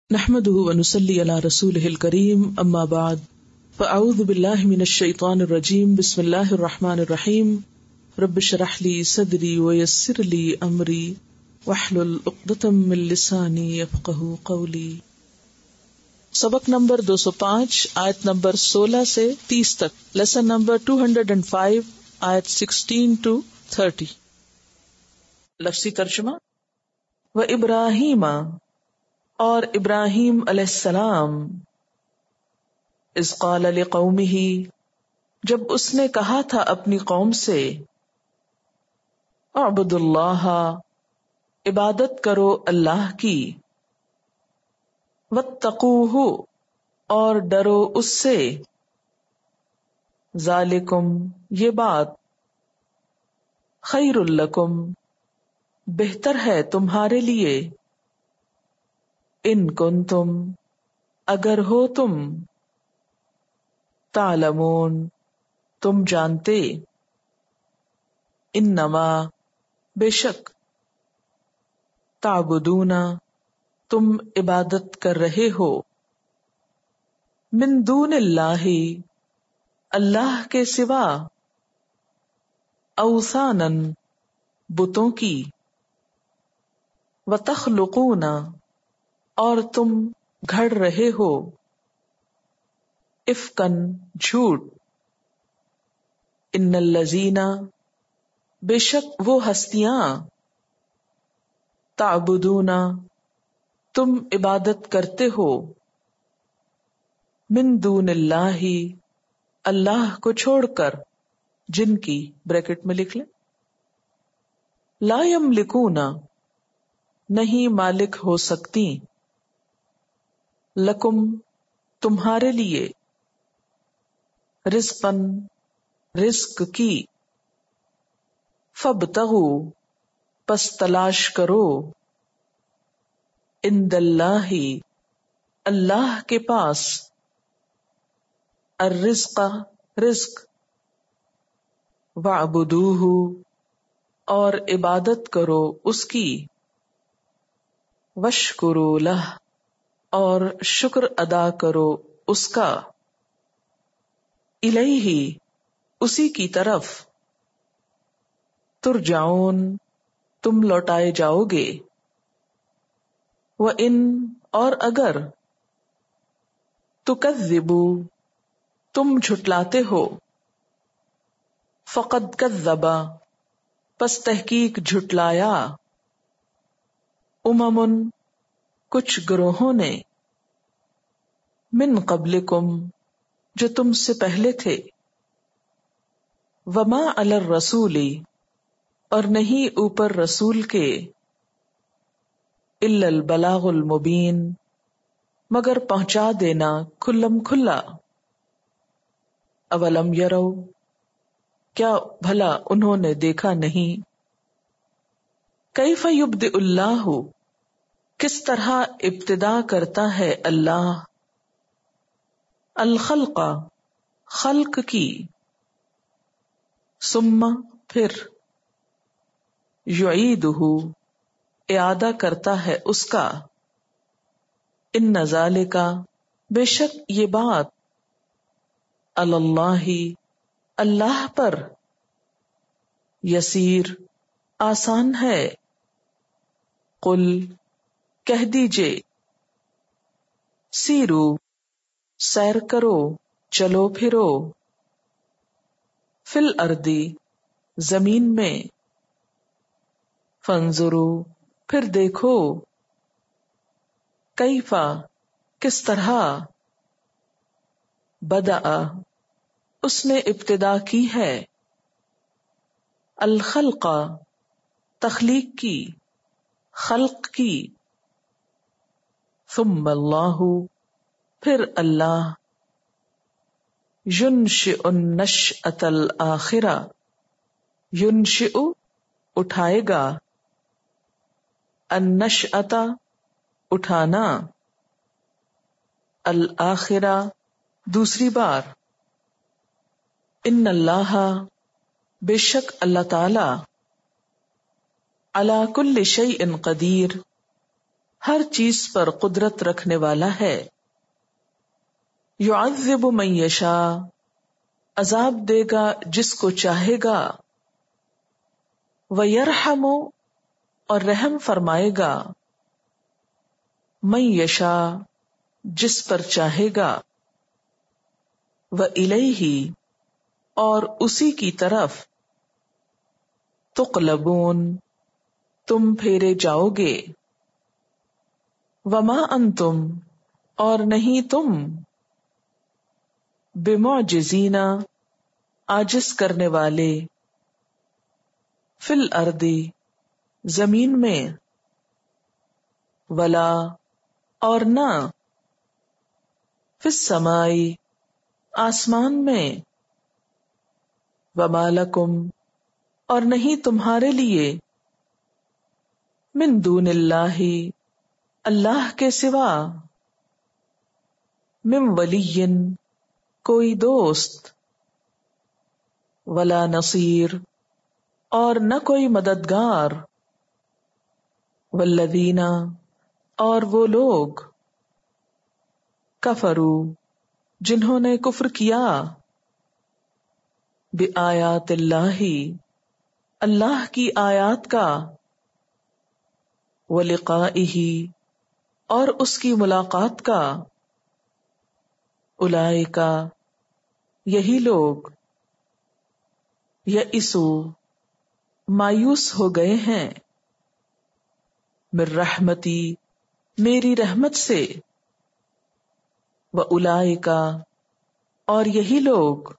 نحمده ونصلي على رسوله الكريم اما بعد فاعوذ بالله من الشيطان الرجيم بسم الله الرحمن الرحيم رب اشرح لي صدري ويسر لي امري واحلل عقدة من لساني يفقهوا قولي. سبق نمبر 205 آیت نمبر 16 سے 30 تک، لیسن نمبر 205 آیت 16 to 30. لفظی ترجمہ: و ابراہیم، اور ابراہیم علیہ السلام، اذ قال لقومہ، جب اس نے کہا تھا اپنی قوم سے، اعبدوا اللہ، عبادت کرو اللہ کی، واتقوہ، اور ڈرو اس سے، ذالکم، یہ بات، خیر لکم، بہتر ہے تمہارے لیے، ان کنتم، اگر ہو تم، تعلمون، تم جانتے، انما، بے شک، تعبدون، تم عبادت کر رہے ہو، من دون اللہ، اللہ کے سوا، اوثانا، بتوں کی، وتخلقون، اور تم گھڑ رہے ہو، افکن، جھوٹ، ان الذین، بے شک وہ ہستیاں، تعبدون، تم عبادت کرتے ہو، من دون اللہ، اللہ کو چھوڑ کر، جن کی، بریکٹ میں لکھ لیں، لا یملکون، نہیں مالک ہو سکتی، لکم، تمہارے لیے، رزقاً، رزق کی، فابتغوا، پس تلاش کرو، عند اللہ، اللہ کے پاس، الرزق، رزق، واعبدوہ، اور عبادت کرو اس کی، واشکروا لہ، اور شکر ادا کرو اس کا، الیہ، اسی کی طرف، ترجعون، تم لوٹائے جاؤ گے، وَإِن، اور اگر، تکذبوا، تم جھٹلاتے ہو، فقد کذب، پس تحقیق جھٹلایا، امم، کچھ گروہوں نے، من قبلکم، جو تم سے پہلے تھے، وما علی الرسول، اور نہیں اوپر رسول کے، الا البلاغ المبین، مگر پہنچا دینا کھلم کھلا، اولم یروا، کیا بھلا انہوں نے دیکھا نہیں، کیف یبدئ اللہ، کس طرح ابتدا کرتا ہے اللہ، الخلق، خلق کی، ثم، پھر، یعیدہ، اعادہ کرتا ہے اس کا، ان ذالک، بے شک یہ بات، علی اللہ، اللہ پر، یسیر، آسان ہے، قل، کہہ دیجئے، سیرو، سیر کرو، چلو پھرو، فی الارض، زمین میں، فانظروا، پھر دیکھو، کیف، کس طرح، بدأ، اس نے ابتدا کی ہے، الخلق، تخلیق کی، خلق کی، ثم اللہ، پھر اللہ، ینشئ النشأۃ الآخرہ، ینشئ، اٹھائے گا، النشأۃ، اٹھانا، الآخرہ، دوسری بار، ان اللہ، بے شک اللہ تعالی، علی کل شیء قدیر، ہر چیز پر قدرت رکھنے والا ہے. یعذب من یشاء، عذاب دے گا جس کو چاہے گا. ویرحم، اور رحم فرمائے گا. من یشاء، جس پر چاہے گا. وإلیہ، اور اسی کی طرف. تقلبون، تم پھیرے جاؤ گے. وما انتم، اور نہیں تم. بمعجزین، عاجز کرنے والے. فی الارض، زمین میں. ولا، اور نہ. فی السماء، آسمان میں. وما لکم، اور نہیں تمہارے لیے. من دون اللہ، اللہ کے سوا. من ولی، کوئی دوست. ولا نصیر، اور نہ کوئی مددگار. والذین، اور وہ لوگ. کفروا، جنہوں نے کفر کیا. بآیات اللہ، اللہ کی آیات کا. ولقائہ، اور اس کی ملاقات کا. اولئک، یہی لوگ. یئسوا، مایوس ہو گئے ہیں. من رحمتی، میری رحمت سے. واولئک، اور یہی لوگ.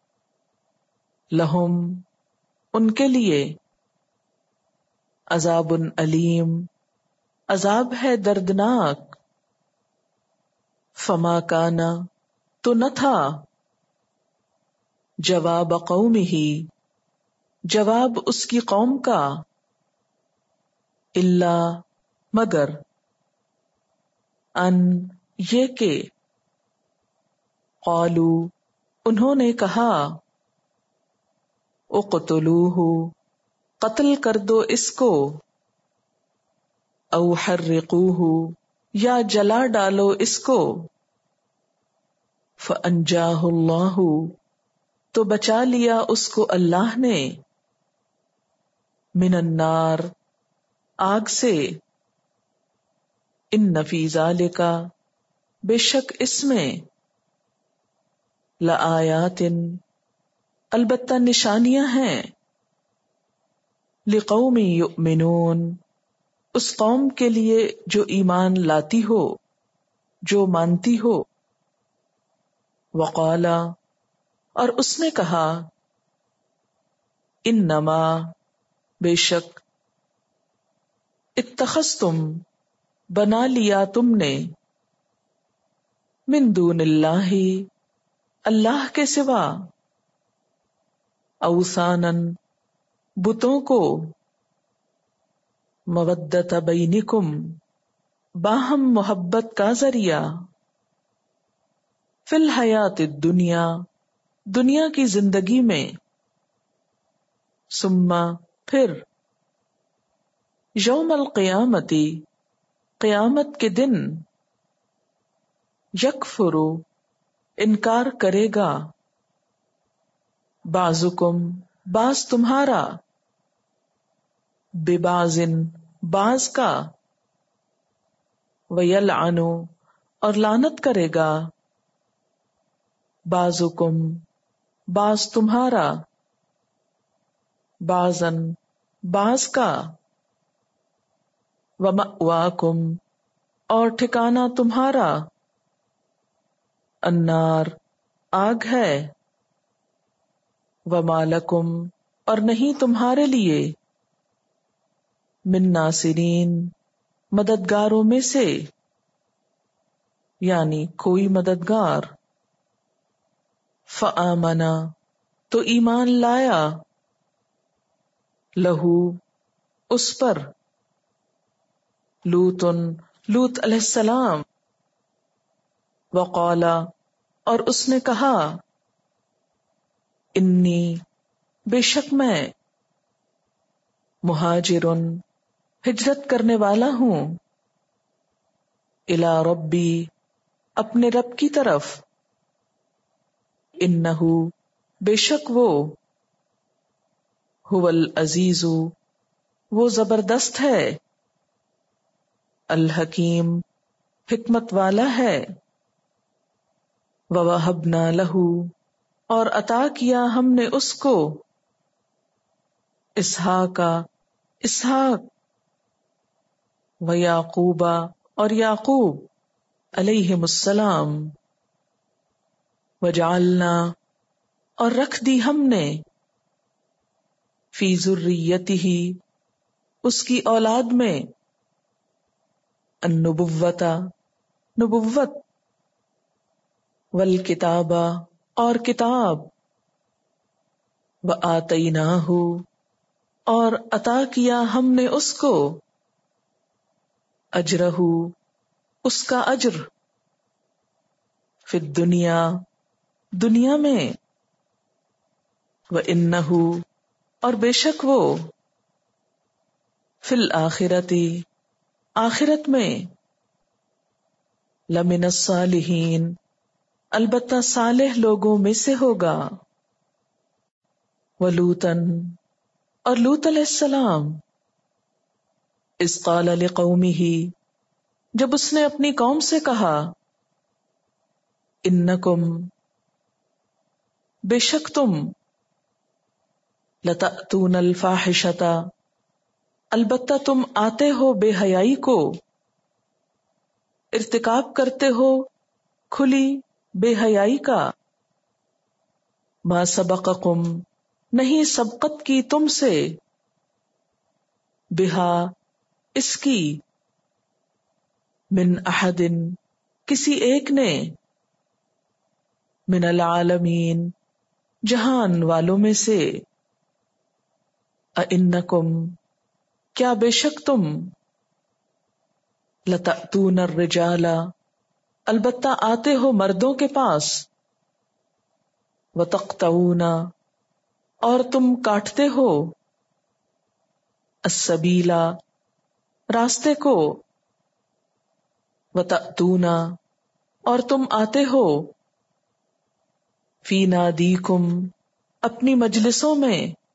لہم، ان کے لیے. عذاب علیم، عذاب ہے دردناک. فما کان، تو نہ تھا. جواب قومہ، جواب اس کی قوم کا. الا، مگر. ان، یہ کہ. قالوا، انہوں نے کہا. اقتلوہ، قتل کر دو اس کو. او حرقوہ، یا جلا ڈالو اس کو. فانجاہ اللہ، تو بچا لیا اس کو اللہ نے. من النار، آگ سے. ان فی ذالک، بے شک اس میں. لآیات، البتہ نشانیاں ہیں. لقوم یؤمنون، اس قوم کے لیے جو ایمان لاتی ہو، جو مانتی ہو. وقال، اور اس نے کہا. انما، بے شک. اتخذتم، بنا لیا تم نے. من دون اللہ، اللہ کے سوا. اوثانا، بتوں کو. مودۃ بینکم، باہم محبت کا ذریعہ. فی الحیات الدنیا، دنیا کی زندگی میں. ثم، پھر. یوم القیامت، قیامت کے دن. یکفر، انکار کرے گا. بعضکم، بعض تمہارا. ببعض، بعض کا. ویلعن، اور لعنت کرے گا. بعضکم، بعض تمہارا. بعضاً، بعض کا. ومأواکم، اور ٹھکانہ تمہارا. النار، آگ ہے. وما لکم، اور نہیں تمہارے لیے. من ناصرین، مددگاروں میں سے. یعنی کوئی مددگار. فآمنا، تو ایمان لایا. لہو، اس پر. لوطن، لوط علیہ السلام. وقال، اور اس نے کہا. انی، بے شک میں. مہاجرن، ہجرت کرنے والا ہوں. الی ربی اپنے رب کی طرف، انہ بے شک وہ، هو العزیز وہ زبردست ہے، الحکیم حکمت والا ہے، ووہبنا لہ اور عطا کیا ہم نے اس کو، اسحاق ویعقوب اور یعقوب علیہم السلام، وجعلنا اور رکھ دی ہم نے، فی ذریتہ اس کی اولاد میں، النبوۃ نبوت، والکتاب اور کتاب، وآتیناہ اور عطا کیا ہم نے اس کو، اجرہ اس کا اجر، فی الدنیا دنیا میں، وانہ اور بے شک وہ، فی الآخرۃ آخرت میں، لمن الصالحین البتہ صالح لوگوں میں سے ہوگا، ولوطا اور لوط علیہ السلام، اذ قال لقومہ جب اس نے اپنی قوم سے کہا، انکم بے شک تم، لتأتون الفاحشۃ البتہ تم آتے ہو بے حیائی کو، ارتکاب کرتے ہو کھلی بے حیائی کا، ما سبقکم نہیں سبقت کی تم سے، بہا اس کی، من احد کسی ایک نے، من العالمین جہان والوں میں سے، اِنکم کیا بے شک تم، لتأتون الرجال البتہ آتے ہو مردوں کے پاس، وتقطعون اور تم کاٹتے ہو، السبیل راستے کو، وتأتون اور تم آتے ہو، فی نادیکم اپنی مجلسوں میں،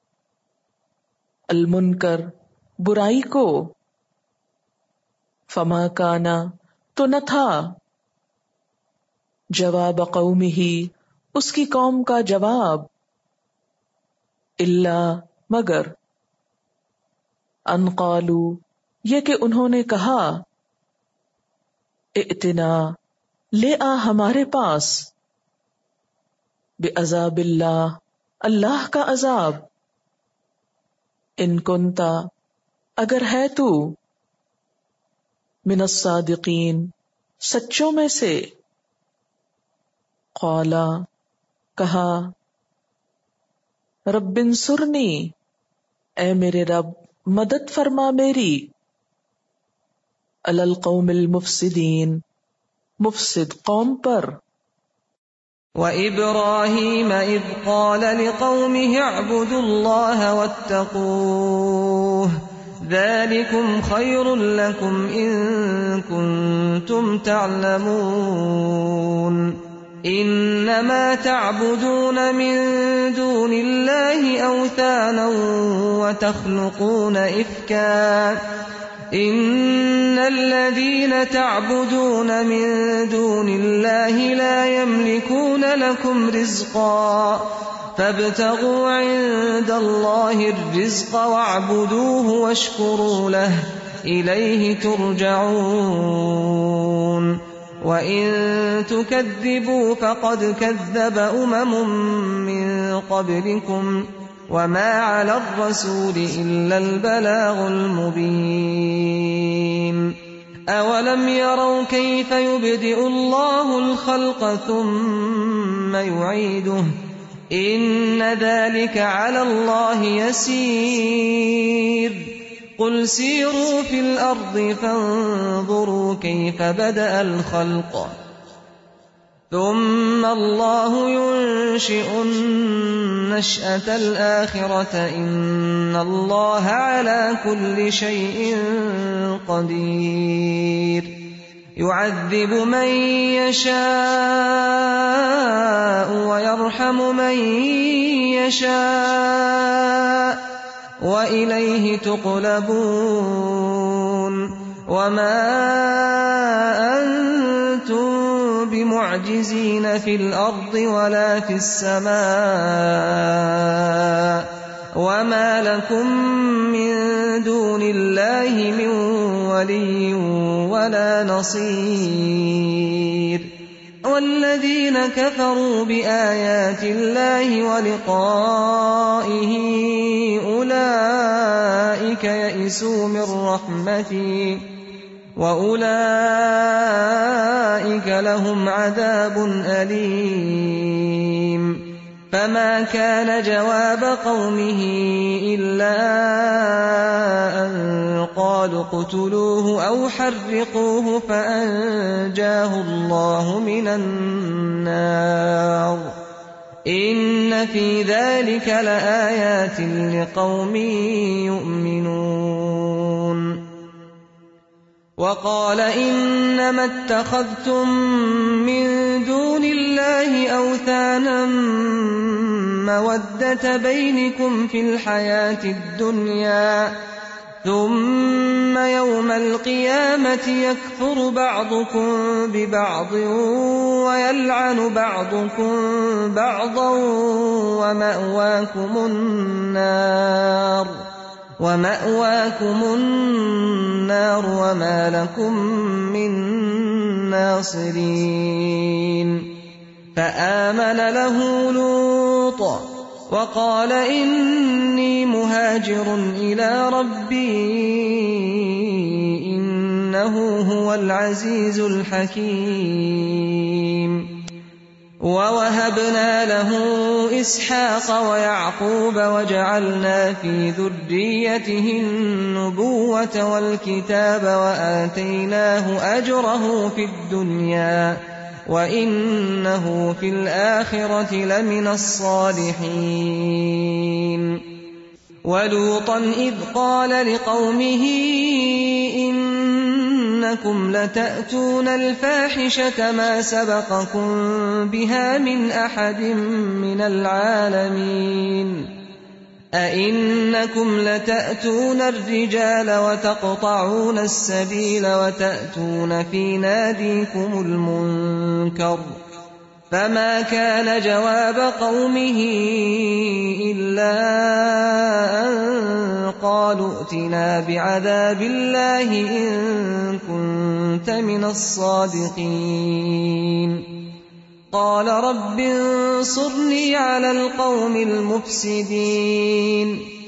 المنکر برائی کو، فما کانا تو نہ تھا، جواب قومہ اس کی قوم کا جواب، الا مگر، ان قالو یہ کہ انہوں نے کہا، ائتنا لے آ ہمارے پاس، بعذاب اللہ اللہ کا عذاب، ان کنتا اگر ہے تو، من الصادقین سچوں میں سے، قالا کہا، رب انصرنی اے میرے رب مدد فرما میری، علی القوم المفسدین مفسد قوم پر، وَإِبْرَاهِيمَ إِذْ قَالَ لِقَوْمِهِ اعْبُدُوا اللَّهَ وَاتَّقُوهُ ذَلِكُمْ خَيْرٌ لَكُمْ إِن كُنتُمْ تَعْلَمُونَ إِنَّمَا تَعْبُدُونَ مِن دُونِ اللَّهِ أَوْثَانًا وَتَخْلُقُونَ إِفْكًا إِنَّ الَّذِينَ تَعْبُدُونَ مِن دُونِ اللَّهِ لَا يَمْلِكُونَ لَكُمْ رِزْقًا فَابْتَغُوا عِندَ اللَّهِ الرِّزْقَ وَاعْبُدُوهُ وَاشْكُرُوا لَهُ إِلَيْهِ تُرْجَعُونَ وَإِن تُكَذِّبُوا فَقَدْ كَذَّبَ مِن قَبْلِكُمْ وَمَا عَلَى الرَّسُولِ إِلَّا الْبَلَاغُ الْمُبِينُ أَوَلَمْ يَرَوْا كَيْفَ يُبْدِئُ اللَّهُ الْخَلْقَ ثُمَّ يُعِيدُهُ إِنَّ ذَلِكَ عَلَى اللَّهِ يَسِيرٌ قُلْ سِيرُوا فِي الْأَرْضِ فَانظُرُوا كَيْفَ بَدَأَ الْخَلْقَ ثُمَّ اللَّهُ يُنشِئُ النَّشْأَةَ الْآخِرَةَ إِنَّ اللَّهَ عَلَى كُلِّ شَيْءٍ قَدِيرٌ يعذب من يشاء ويرحم من يشاء وإليه تقلبون وما أنتم بمعجزين في الأرض ولا في السماء وما لكم من دون الله من ولي ولا نصير والذين كفروا بآيات الله ولقائه أولئك يئسوا من رحمتي وأولئك لهم عذاب أليم فما كان جواب قومه إلا أن قالوا اقتلوه أو حرقوه فأنجاه الله من النار إن في ذلك لآيات لقوم يؤمنون وقال إنما اتخذتم من دون الله أوثانا مودة بينكم في الحياة الدنيا ثم يوم القيامة يكفر بعضكم ببعض ويلعن بعضكم بعضا ومأواكم النار وما لكم من ناصرين فآمن له لوط وقال إني مهاجر إلى ربي إنه هو العزيز الحكيم ووهبنا له إسحاق ويعقوب وجعلنا في ذريته النبوة والكتاب وآتيناه أجره في الدنيا وإنه في الآخرة لمن الصالحين ولوطا إذ قال لقومه إنكم لتأتون الفاحشة ما سبقكم بها من أحد من العالمين أئنكم لتأتون الرجال وتقطعون السبيل وتأتون في ناديكم المنكر فما كان جواب قومه إلا أن قالوا ائتنا بعذاب الله إن كنت من الصادقين قال رب انصرني على القوم المفسدين